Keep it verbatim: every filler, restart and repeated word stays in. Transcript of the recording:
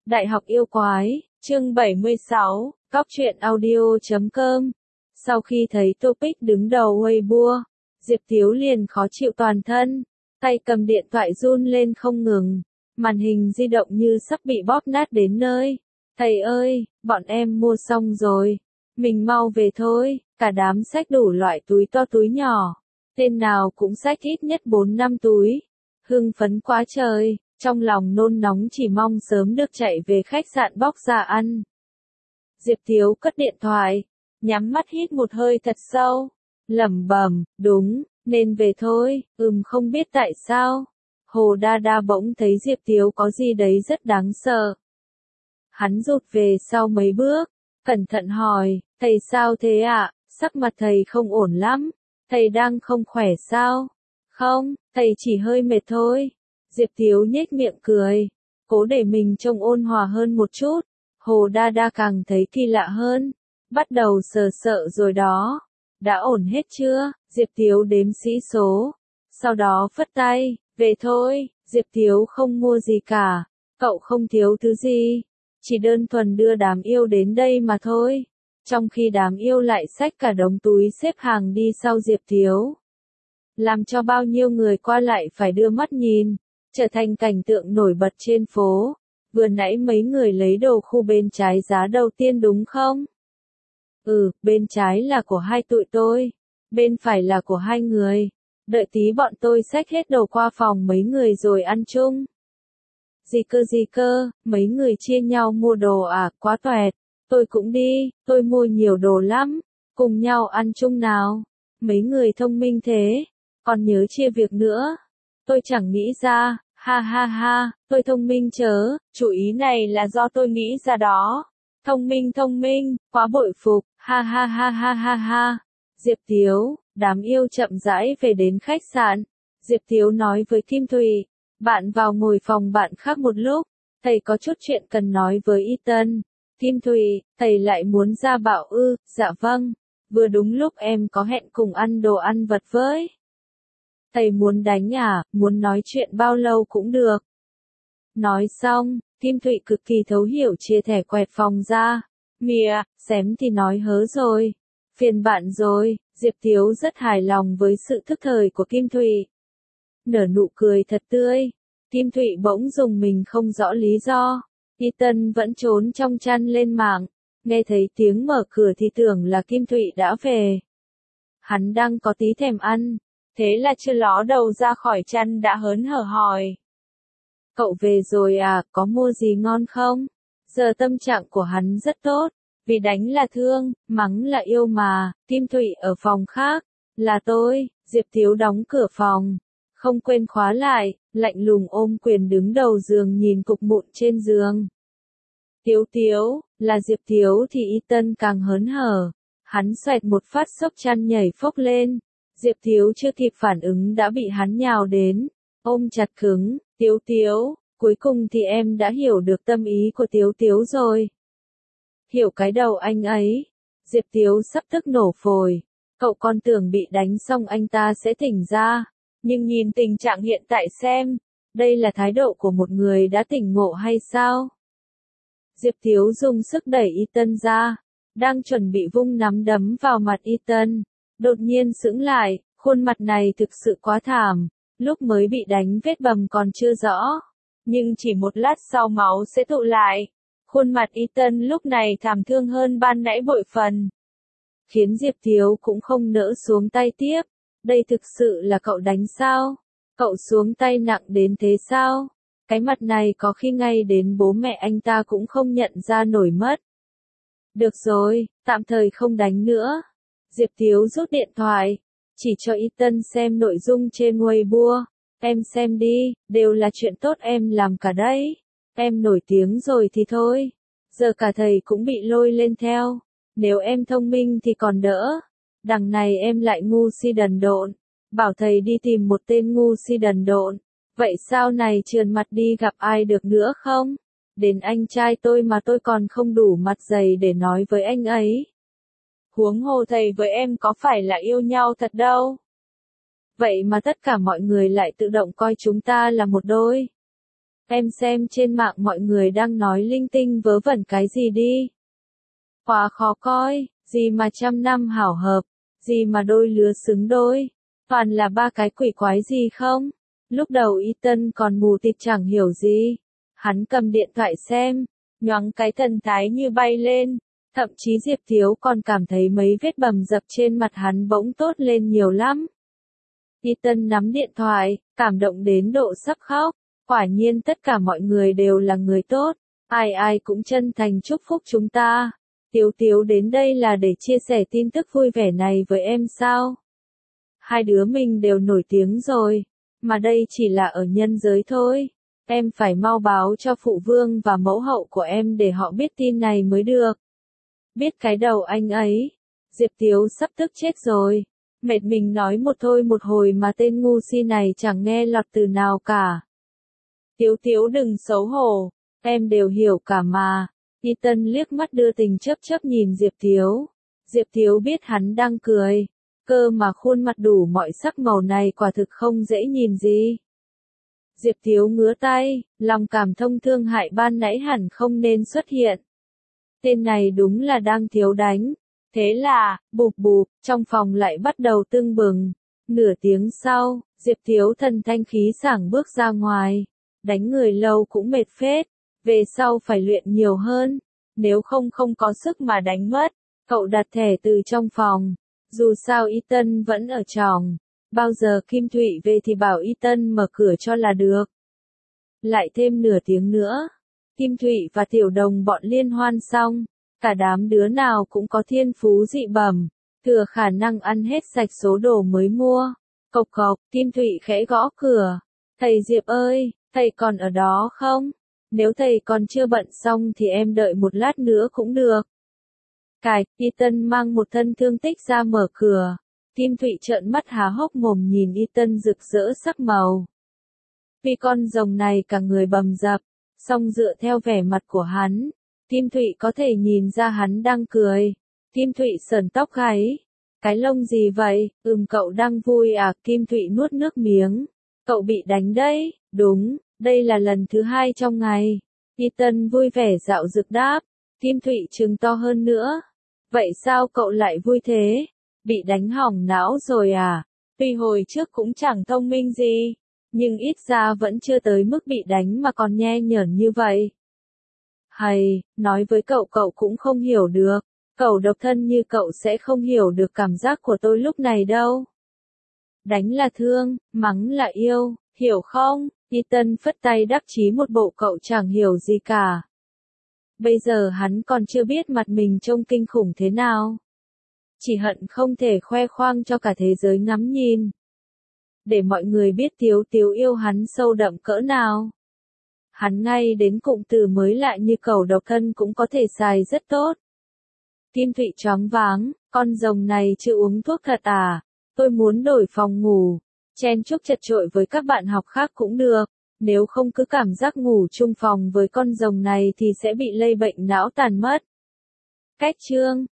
Đại học yêu quái, chương bảy mươi sáu, cóc truyện audio chấm com. Sau khi thấy topic đứng đầu Weibo, Diệp Thiếu liền khó chịu toàn thân, tay cầm điện thoại run lên không ngừng, màn hình di động như sắp bị bóp nát đến nơi. Thầy ơi, bọn em mua xong rồi, mình mau về thôi. Cả đám xách đủ loại túi to túi nhỏ, tên nào cũng xách ít nhất bốn năm túi, hưng phấn quá trời. Trong lòng nôn nóng chỉ mong sớm được chạy về khách sạn bóc ra ăn. Diệp Thiếu cất điện thoại, nhắm mắt hít một hơi thật sâu, lẩm bẩm, đúng, nên về thôi, ừm không biết tại sao. Hồ Đa Đa bỗng thấy Diệp Thiếu có gì đấy rất đáng sợ. Hắn rụt về sau mấy bước, cẩn thận hỏi, thầy sao thế ạ, sắc mặt thầy không ổn lắm, thầy đang không khỏe sao? Không, thầy chỉ hơi mệt thôi. Diệp Thiếu nhếch miệng cười, cố để mình trông ôn hòa hơn một chút. Hồ Đa Đa càng thấy kỳ lạ hơn, bắt đầu sờ sợ rồi đó. Đã ổn hết chưa? Diệp Thiếu đếm sĩ số, sau đó phất tay, về thôi. Diệp Thiếu không mua gì cả, cậu không thiếu thứ gì, chỉ đơn thuần đưa đám yêu đến đây mà thôi. Trong khi đám yêu lại xách cả đống túi xếp hàng đi sau Diệp Thiếu, làm cho bao nhiêu người qua lại phải đưa mắt nhìn, trở thành cảnh tượng nổi bật trên phố. Vừa nãy mấy người lấy đồ khu bên trái giá đầu tiên đúng không? Ừ, bên trái là của hai tụi tôi, bên phải là của hai người. Đợi tí bọn tôi xách hết đồ qua phòng mấy người rồi ăn chung. Gì cơ gì cơ, mấy người chia nhau mua đồ à, quá toẹt. Tôi cũng đi, tôi mua nhiều đồ lắm, cùng nhau ăn chung nào. Mấy người thông minh thế, còn nhớ chia việc nữa. Tôi chẳng nghĩ ra, ha ha ha, tôi thông minh chớ, chủ ý này là do tôi nghĩ ra đó. Thông minh thông minh, quá bội phục, ha ha ha ha ha ha. Diệp Thiếu, đám yêu chậm rãi về đến khách sạn. Diệp Thiếu nói với Kim Thụy, bạn vào ngồi phòng bạn khác một lúc, thầy có chút chuyện cần nói với Y Tân. Kim Thụy, thầy lại muốn ra bảo ư, dạ vâng, vừa đúng lúc em có hẹn cùng ăn đồ ăn vặt với. Thầy muốn đánh à, muốn nói chuyện bao lâu cũng được. Nói xong, Kim Thụy cực kỳ thấu hiểu chia thẻ quẹt phòng ra. Mìa, xém thì nói hớ rồi. Phiền bạn rồi, Diệp Thiếu rất hài lòng với sự thức thời của Kim Thụy. Nở nụ cười thật tươi. Kim Thụy bỗng dùng mình không rõ lý do. Y Tân vẫn trốn trong chăn lên mạng. Nghe thấy tiếng mở cửa thì tưởng là Kim Thụy đã về. Hắn đang có tí thèm ăn. Thế là chưa ló đầu ra khỏi chăn đã hớn hở hỏi. Cậu về rồi à, có mua gì ngon không? Giờ tâm trạng của hắn rất tốt, vì đánh là thương, mắng là yêu mà. Kim Thụy ở phòng khác, là tôi. Diệp Thiếu đóng cửa phòng, không quên khóa lại, lạnh lùng ôm quyền đứng đầu giường nhìn cục mụn trên giường. Thiếu Thiếu, là Diệp Thiếu thì Y Tân càng hớn hở. Hắn xoẹt một phát xốc chăn nhảy phốc lên. Diệp Thiếu chưa kịp phản ứng đã bị hắn nhào đến, ôm chặt cứng. Thiếu Thiếu, cuối cùng thì em đã hiểu được tâm ý của Thiếu Thiếu rồi. Hiểu cái đầu anh ấy. Diệp Thiếu sắp tức nổ phổi. Cậu con tưởng bị đánh xong anh ta sẽ tỉnh ra, nhưng nhìn tình trạng hiện tại xem, đây là thái độ của một người đã tỉnh ngộ hay sao? Diệp Thiếu dùng sức đẩy Y Tân ra, đang chuẩn bị vung nắm đấm vào mặt Y Tân. Đột nhiên sững lại, khuôn mặt này thực sự quá thảm, lúc mới bị đánh vết bầm còn chưa rõ, nhưng chỉ một lát sau máu sẽ tụ lại. Khuôn mặt Y Tân lúc này thảm thương hơn ban nãy bội phần, khiến Diệp Thiếu cũng không nỡ xuống tay tiếp. Đây thực sự là cậu đánh sao? Cậu xuống tay nặng đến thế sao? Cái mặt này có khi ngay đến bố mẹ anh ta cũng không nhận ra nổi mất. Được rồi, tạm thời không đánh nữa. Diệp Thiếu rút điện thoại, chỉ cho Y Tân xem nội dung trên Weibo. Em xem đi, đều là chuyện tốt em làm cả đấy. Em nổi tiếng rồi thì thôi. Giờ cả thầy cũng bị lôi lên theo. Nếu em thông minh thì còn đỡ. Đằng này em lại ngu si đần độn. Bảo thầy đi tìm một tên ngu si đần độn. Vậy sau này trườn mặt đi gặp ai được nữa không? Đến anh trai tôi mà tôi còn không đủ mặt dày để nói với anh ấy. Huống hồ thầy với em có phải là yêu nhau thật đâu. Vậy mà tất cả mọi người lại tự động coi chúng ta là một đôi. Em xem trên mạng mọi người đang nói linh tinh vớ vẩn cái gì đi. Quá khó coi, gì mà trăm năm hảo hợp, gì mà đôi lứa xứng đôi, toàn là ba cái quỷ quái gì không? Lúc đầu Ethan còn mù tịt chẳng hiểu gì. Hắn cầm điện thoại xem, nhoáng cái thần thái như bay lên. Thậm chí Diệp Thiếu còn cảm thấy mấy vết bầm dập trên mặt hắn bỗng tốt lên nhiều lắm. Ethan nắm điện thoại, cảm động đến độ sắp khóc. Quả nhiên tất cả mọi người đều là người tốt. Ai ai cũng chân thành chúc phúc chúng ta. Tiếu Tiếu đến đây là để chia sẻ tin tức vui vẻ này với em sao? Hai đứa mình đều nổi tiếng rồi. Mà đây chỉ là ở nhân giới thôi. Em phải mau báo cho phụ vương và mẫu hậu của em để họ biết tin này mới được. Biết cái đầu anh ấy. Diệp Tiếu sắp tức chết rồi. Mệt mình nói một thôi một hồi mà tên ngu si này chẳng nghe lọt từ nào cả. Tiếu Tiếu đừng xấu hổ. Em đều hiểu cả mà. Ethan liếc mắt đưa tình chớp chớp nhìn Diệp Tiếu. Diệp Tiếu biết hắn đang cười. Cơ mà khuôn mặt đủ mọi sắc màu này quả thực không dễ nhìn gì. Diệp Tiếu ngứa tay, lòng cảm thông thương hại ban nãy hẳn không nên xuất hiện. Tên này đúng là đang thiếu đánh. Thế là, bụp bụp, trong phòng lại bắt đầu tưng bừng. Nửa tiếng sau, Diệp Tiếu thần thanh khí sảng bước ra ngoài. Đánh người lâu cũng mệt phết. Về sau phải luyện nhiều hơn. Nếu không không có sức mà đánh mất. Cậu đặt thẻ từ trong phòng. Dù sao Ethan vẫn ở tròng. Bao giờ Kim Thụy về thì bảo Ethan mở cửa cho là được. Lại thêm nửa tiếng nữa. Kim Thụy và Tiểu Đồng bọn liên hoan xong. Cả đám đứa nào cũng có thiên phú dị bẩm. Thừa khả năng ăn hết sạch số đồ mới mua. Cộc cộc, Kim Thụy khẽ gõ cửa. Thầy Diệp ơi, thầy còn ở đó không? Nếu thầy còn chưa bận xong thì em đợi một lát nữa cũng được. Cài, Ethan mang một thân thương tích ra mở cửa. Kim Thụy trợn mắt há hốc mồm nhìn Ethan rực rỡ sắc màu. Vì con rồng này cả người bầm dập, song dựa theo vẻ mặt của hắn, Kim Thụy có thể nhìn ra hắn đang cười. Kim Thụy sờn tóc gáy. Cái lông gì vậy? Ừm cậu đang vui à? Kim Thụy nuốt nước miếng. Cậu bị đánh đấy, đúng, đây là lần thứ hai trong ngày. Ethan vui vẻ dạo dực đáp. Kim Thụy trừng to hơn nữa. Vậy sao cậu lại vui thế? Bị đánh hỏng não rồi à? Tuy hồi trước cũng chẳng thông minh gì, nhưng ít ra vẫn chưa tới mức bị đánh mà còn nhe nhởn như vậy. Hay, nói với cậu cậu cũng không hiểu được. Cậu độc thân như cậu sẽ không hiểu được cảm giác của tôi lúc này đâu. Đánh là thương, mắng là yêu, hiểu không? Ethan phất tay đắc chí một bộ cậu chẳng hiểu gì cả. Bây giờ hắn còn chưa biết mặt mình trông kinh khủng thế nào. Chỉ hận không thể khoe khoang cho cả thế giới ngắm nhìn. Để mọi người biết Tiếu Tiếu yêu hắn sâu đậm cỡ nào. Hắn ngay đến cụm từ mới lạ như cầu độc thân cũng có thể xài rất tốt. Kim Thụy choáng váng, con rồng này chưa uống thuốc thật à? Tôi muốn đổi phòng ngủ. Chen chúc chật chội với các bạn học khác cũng được. Nếu không cứ cảm giác ngủ chung phòng với con rồng này thì sẽ bị lây bệnh não tàn mất. Cách chương